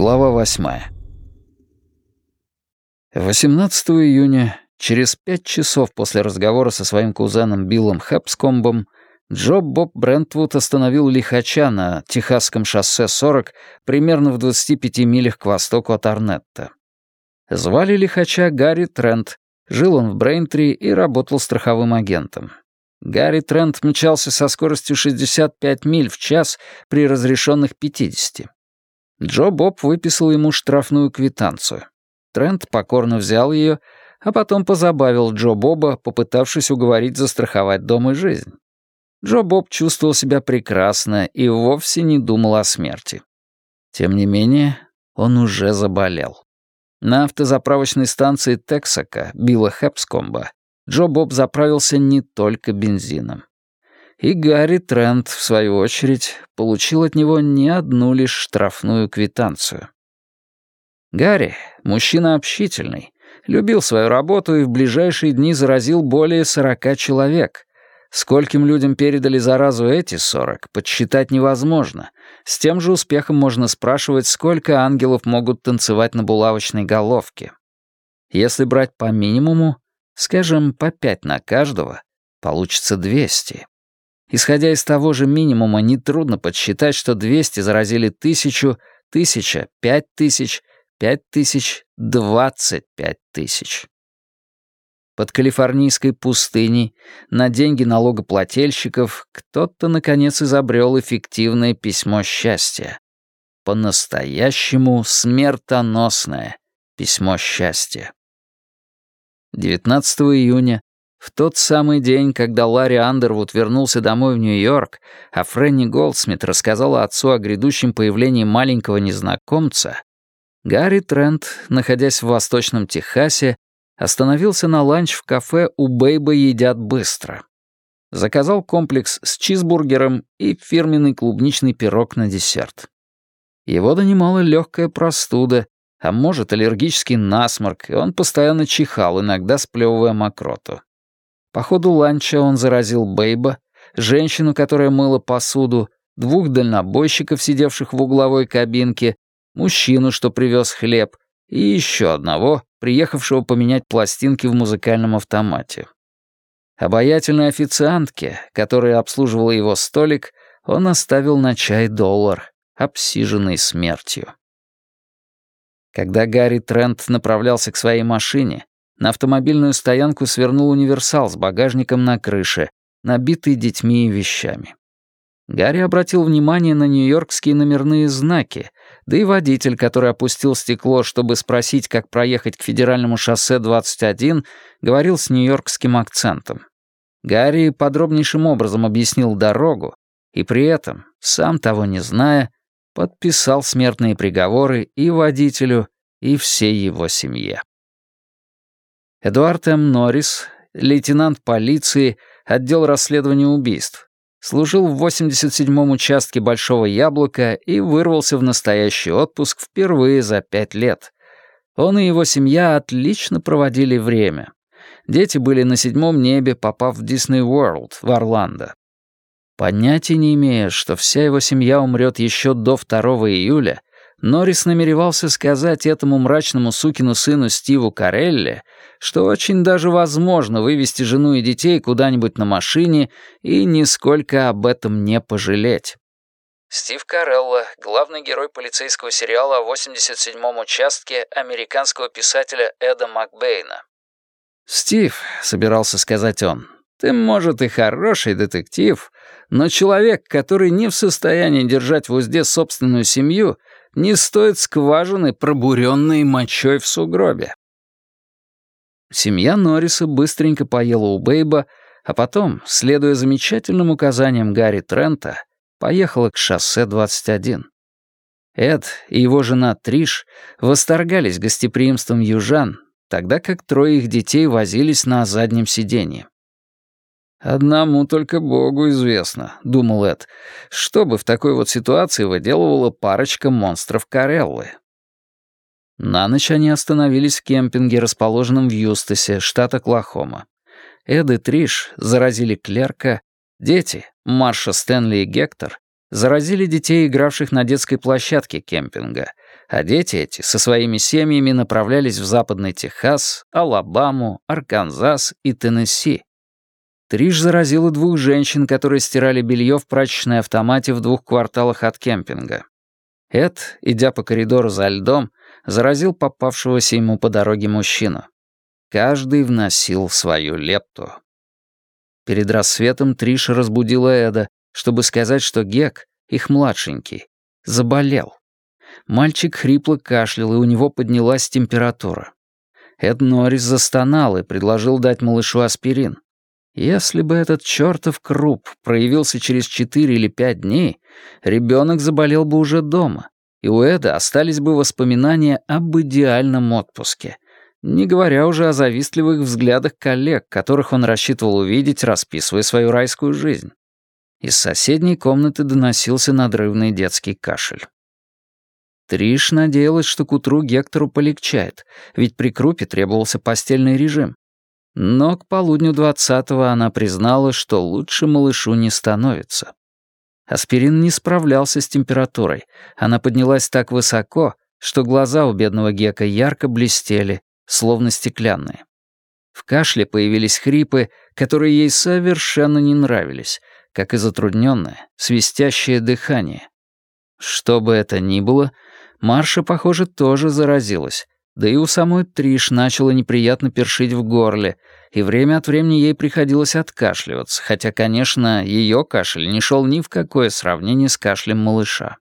Глава 8. 18 июня, через 5 часов после разговора со своим кузеном Биллом Хэпскомбом, Джо Боб Брентвуд остановил лихача на Техасском шоссе 40 примерно в 25 милях к востоку от Арнетта. Звали лихача Гарри Трент, жил он в Брейнтри и работал страховым агентом. Гарри Трент мчался со скоростью 65 миль в час при разрешенных 50. Джо Боб выписал ему штрафную квитанцию. Трент покорно взял ее, а потом позабавил Джо Боба, попытавшись уговорить застраховать дом и жизнь. Джо Боб чувствовал себя прекрасно и вовсе не думал о смерти. Тем не менее, он уже заболел. На автозаправочной станции Тексака Билла Хэпскомба Джо Боб заправился не только бензином. И Гарри Трент, в свою очередь, получил от него не одну лишь штрафную квитанцию. Гарри, мужчина общительный, любил свою работу и в ближайшие дни заразил более 40 человек. Скольким людям передали заразу эти 40, подсчитать невозможно. С тем же успехом можно спрашивать, сколько ангелов могут танцевать на булавочной головке. Если брать по минимуму, скажем, по 5 на каждого, получится 200. Исходя из того же минимума, нетрудно подсчитать, что 200 заразили 1000, 1000, 5000, 5000, 25 тысяч. Под калифорнийской пустыней, на деньги налогоплательщиков, кто-то, наконец, изобрел эффективное письмо счастья. По-настоящему смертоносное письмо счастья. 19 июня, в тот самый день, когда Ларри Андервуд вернулся домой в Нью-Йорк, а Фрэнни Голдсмит рассказала отцу о грядущем появлении маленького незнакомца, Гарри Трент, находясь в Восточном Техасе, остановился на ланч в кафе «У Бэйба едят быстро». Заказал комплекс с чизбургером и фирменный клубничный пирог на десерт. Его донимала легкая простуда, а может, аллергический насморк, и он постоянно чихал, иногда сплевывая мокроту. По ходу ланча он заразил Бэйба, женщину, которая мыла посуду, 2 дальнобойщиков, сидевших в угловой кабинке, мужчину, что привез хлеб, и еще одного, приехавшего поменять пластинки в музыкальном автомате. Обаятельной официантке, которая обслуживала его столик, он оставил на чай $1, обсиженный смертью. Когда Гарри Трент направлялся к своей машине, на автомобильную стоянку свернул универсал с багажником на крыше, набитый детьми и вещами. Гарри обратил внимание на нью-йоркские номерные знаки, да и водитель, который опустил стекло, чтобы спросить, как проехать к федеральному шоссе 21, говорил с нью-йоркским акцентом. Гарри подробнейшим образом объяснил дорогу и при этом, сам того не зная, подписал смертные приговоры и водителю, и всей его семье. Эдуард М. Норрис, лейтенант полиции, отдел расследования убийств, служил в 87-м участке Большого Яблока и вырвался в настоящий отпуск впервые за 5 лет. Он и его семья отлично проводили время. Дети были на 7-м небе, попав в Disney World в Орландо. Понятия не имея, что вся его семья умрет еще до 2 июля, Норрис намеревался сказать этому мрачному сукину сыну Стиву Карелли, что очень даже возможно вывести жену и детей куда-нибудь на машине и нисколько об этом не пожалеть. Стив Карелло, главный герой полицейского сериала о 87-м участке американского писателя Эда Макбейна. «Стив», — собирался сказать он, — «ты, может, и хороший детектив, но человек, который не в состоянии держать в узде собственную семью, не стоит скважины, пробуренной мочой в сугробе». Семья Норриса быстренько поела у Бэйба, а потом, следуя замечательным указаниям Гарри Трента, поехала к шоссе 21. Эд и его жена Триш восторгались гостеприимством южан, тогда как 3 их детей возились на заднем сиденье. «Одному только Богу известно», — думал Эд, «что бы в такой вот ситуации выделывала парочка монстров Кареллы». На ночь они остановились в кемпинге, расположенном в Юстасе, штат Оклахома. Эд и Триш заразили клерка, дети, Марша, Стэнли и Гектор, заразили детей, игравших на детской площадке кемпинга, а дети эти со своими семьями направлялись в Западный Техас, Алабаму, Арканзас и Теннесси. Триш заразила 2 женщин, которые стирали белье в прачечной автомате в 2 кварталах от кемпинга. Эд, идя по коридору за льдом, заразил попавшегося ему по дороге мужчину. Каждый вносил свою лепту. Перед рассветом Триш разбудила Эда, чтобы сказать, что Гек, их младшенький, заболел. Мальчик хрипло кашлял, и у него поднялась температура. Эд Норрис застонал и предложил дать малышу аспирин. Если бы этот чертов круп проявился через 4 или 5 дней, ребенок заболел бы уже дома, и у Эда остались бы воспоминания об идеальном отпуске, не говоря уже о завистливых взглядах коллег, которых он рассчитывал увидеть, расписывая свою райскую жизнь. Из соседней комнаты доносился надрывный детский кашель. Триш надеялась, что к утру Гектору полегчает, ведь при крупе требовался постельный режим. Но к полудню 20-го она признала, что лучше малышу не становится. Аспирин не справлялся с температурой. Она поднялась так высоко, что глаза у бедного Гека ярко блестели, словно стеклянные. В кашле появились хрипы, которые ей совершенно не нравились, как и затрудненное, свистящее дыхание. Что бы это ни было, Марша, похоже, тоже заразилась. Да и у самой Триш начало неприятно першить в горле, и время от времени ей приходилось откашливаться, хотя, конечно, ее кашель не шел ни в какое сравнение с кашлем малыша.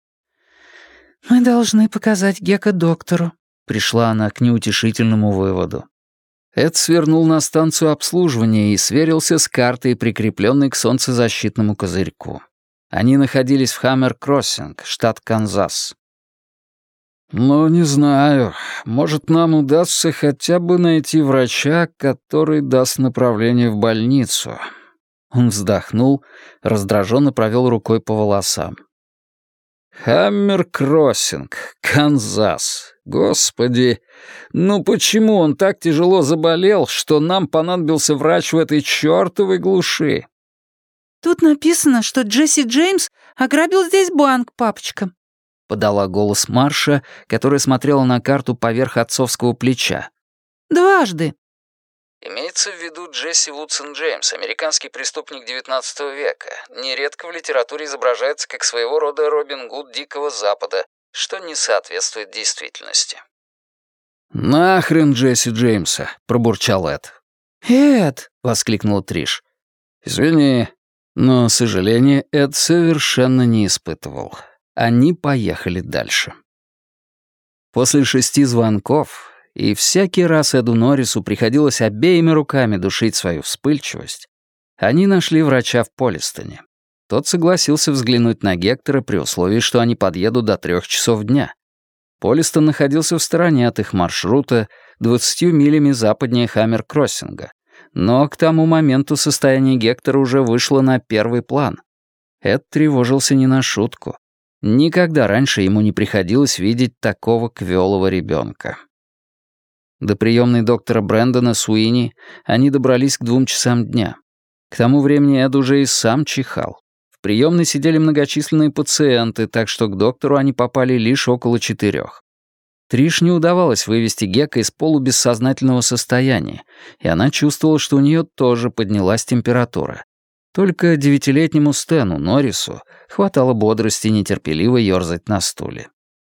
«Мы должны показать Гека доктору», — пришла она к неутешительному выводу. Эд свернул на станцию обслуживания и сверился с картой, прикрепленной к солнцезащитному козырьку. Они находились в Хаммер-Кроссинг, штат Канзас. «Ну, не знаю. Может, нам удастся хотя бы найти врача, который даст направление в больницу». Он вздохнул, раздраженно провел рукой по волосам. «Хаммер-Кроссинг, Канзас. Господи, ну почему он так тяжело заболел, что нам понадобился врач в этой чёртовой глуши?» «Тут написано, что Джесси Джеймс ограбил здесь банк, папочка», — подала голос Марша, которая смотрела на карту поверх отцовского плеча. «2 Имеется в виду Джесси Вудсон Джеймс, американский преступник XIX века. Нередко в литературе изображается как своего рода Робин Гуд Дикого Запада, что не соответствует действительности. «Нахрен Джесси Джеймса», — пробурчал Эд. «Эд!» — воскликнула Триш. «Извини, но сожаления Эд совершенно не испытывал. Они поехали дальше». После 6 звонков, и всякий раз Эду Норрису приходилось обеими руками душить свою вспыльчивость, они нашли врача в Полистоне. Тот согласился взглянуть на Гектора при условии, что они подъедут до 3 часов дня. Полистон находился в стороне от их маршрута, 20 милями западнее Хаммер-Кроссинга. Но к тому моменту состояние Гектора уже вышло на первый план. Эд тревожился не на шутку. Никогда раньше ему не приходилось видеть такого квёлого ребенка. До приемной доктора Брэндона Суини они добрались к 2 часам дня. К тому времени Эд уже и сам чихал. В приемной сидели многочисленные пациенты, так что к доктору они попали лишь около 4. Триш не удавалось вывести Гека из полубессознательного состояния, и она чувствовала, что у нее тоже поднялась температура. Только 9-летнему Стэну Норрису хватало бодрости нетерпеливо ёрзать на стуле.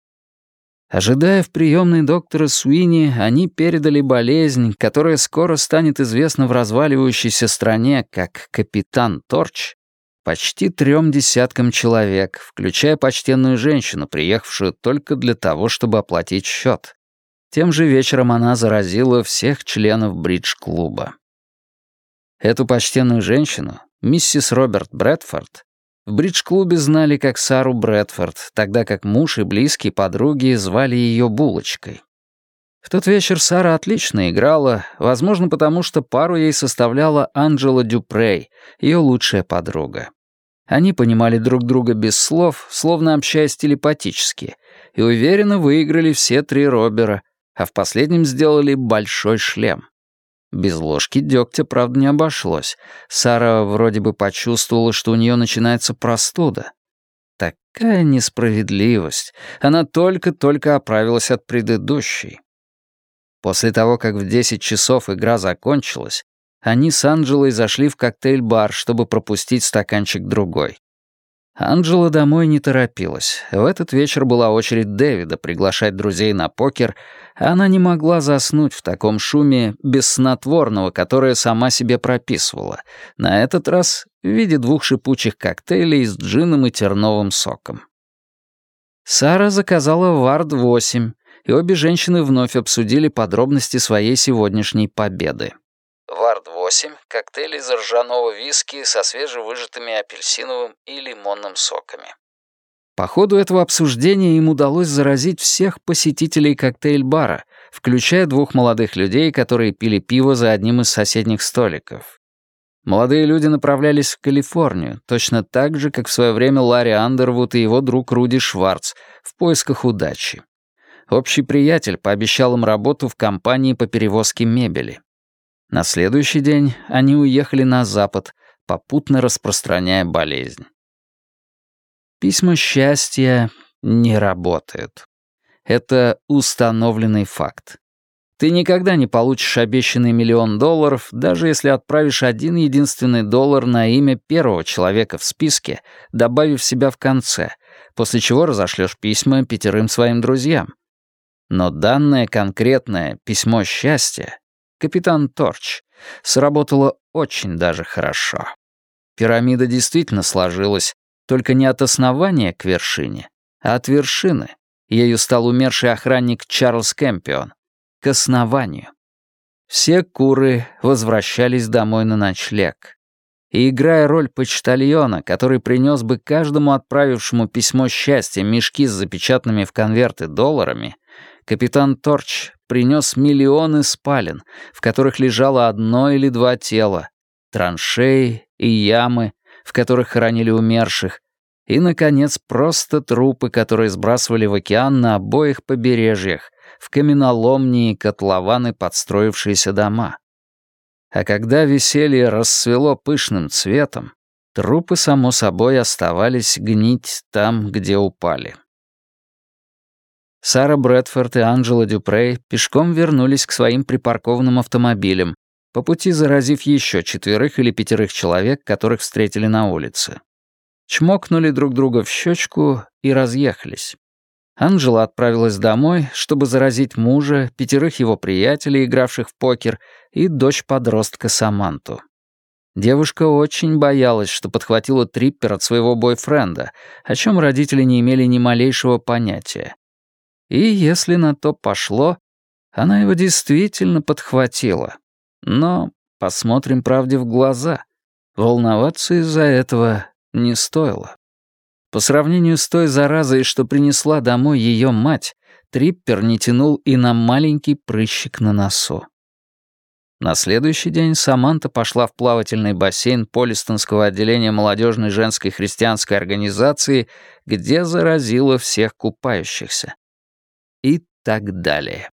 Ожидая в приемной доктора Суини, они передали болезнь, которая скоро станет известна в разваливающейся стране как «Капитан Торч», почти 3 десяткам человек, включая почтенную женщину, приехавшую только для того, чтобы оплатить счет. Тем же вечером она заразила всех членов бридж-клуба. Эту почтенную женщину, миссис Роберт Брэдфорд, в бридж-клубе знали как Сару Брэдфорд, тогда как муж и близкие подруги звали ее Булочкой. В тот вечер Сара отлично играла, возможно, потому что пару ей составляла Анджела Дюпрей, ее лучшая подруга. Они понимали друг друга без слов, словно общаясь телепатически, и уверенно выиграли все 3 роббера, а в последнем сделали большой шлем. Без ложки дегтя, правда, не обошлось. Сара вроде бы почувствовала, что у нее начинается простуда. Какая несправедливость. Она только-только оправилась от предыдущей. После того, как в 10 часов игра закончилась, они с Анджелой зашли в коктейль-бар, чтобы пропустить стаканчик другой. Анджела домой не торопилась. В этот вечер была очередь Дэвида приглашать друзей на покер, а она не могла заснуть в таком шуме без снотворного, которое сама себе прописывала, на этот раз в виде 2 шипучих коктейлей с джином и терновым соком. Сара заказала Вард 8, и обе женщины вновь обсудили подробности своей сегодняшней победы. Вард 8 — коктейль из ржаного виски со свежевыжатыми апельсиновым и лимонным соками. По ходу этого обсуждения им удалось заразить всех посетителей коктейль-бара, включая 2 молодых людей, которые пили пиво за одним из соседних столиков. Молодые люди направлялись в Калифорнию, точно так же, как в свое время Ларри Андервуд и его друг Руди Шварц, в поисках удачи. Общий приятель пообещал им работу в компании по перевозке мебели. На следующий день они уехали на запад, попутно распространяя болезнь. Письма счастья не работают. Это установленный факт. Ты никогда не получишь обещанный $1 миллион, даже если отправишь $1 на имя первого человека в списке, добавив себя в конце, после чего разошлешь письма 5 своим друзьям. Но данное конкретное письмо счастья «Капитан Торч» сработало очень даже хорошо. Пирамида действительно сложилась, только не от основания к вершине, а от вершины. Ею стал умерший охранник Чарльз Кэмпион. К основанию. Все куры возвращались домой на ночлег. И, играя роль почтальона, который принес бы каждому отправившему письмо счастья мешки с запечатанными в конверты долларами, капитан Торч принес миллионы спален, в которых лежало 1 или 2 тела, траншеи и ямы, в которых хоронили умерших, и, наконец, просто трупы, которые сбрасывали в океан на обоих побережьях, в каменоломни и котлованы подстроившиеся дома. А когда веселье расцвело пышным цветом, трупы, само собой, оставались гнить там, где упали. Сара Брэдфорд и Анджела Дюпрей пешком вернулись к своим припаркованным автомобилям, по пути заразив еще 4 или 5 человек, которых встретили на улице. Чмокнули друг друга в щечку и разъехались. Анджела отправилась домой, чтобы заразить мужа, 5 его приятелей, игравших в покер, и дочь-подростка Саманту. Девушка очень боялась, что подхватила триппер от своего бойфренда, о чем родители не имели ни малейшего понятия. И если на то пошло, она его действительно подхватила. Но посмотрим правде в глаза. Волноваться из-за этого не стоило. По сравнению с той заразой, что принесла домой ее мать, триппер не тянул и на маленький прыщик на носу. На следующий день Саманта пошла в плавательный бассейн Полистонского отделения молодежной женской христианской организации, где заразила всех купающихся. И так далее.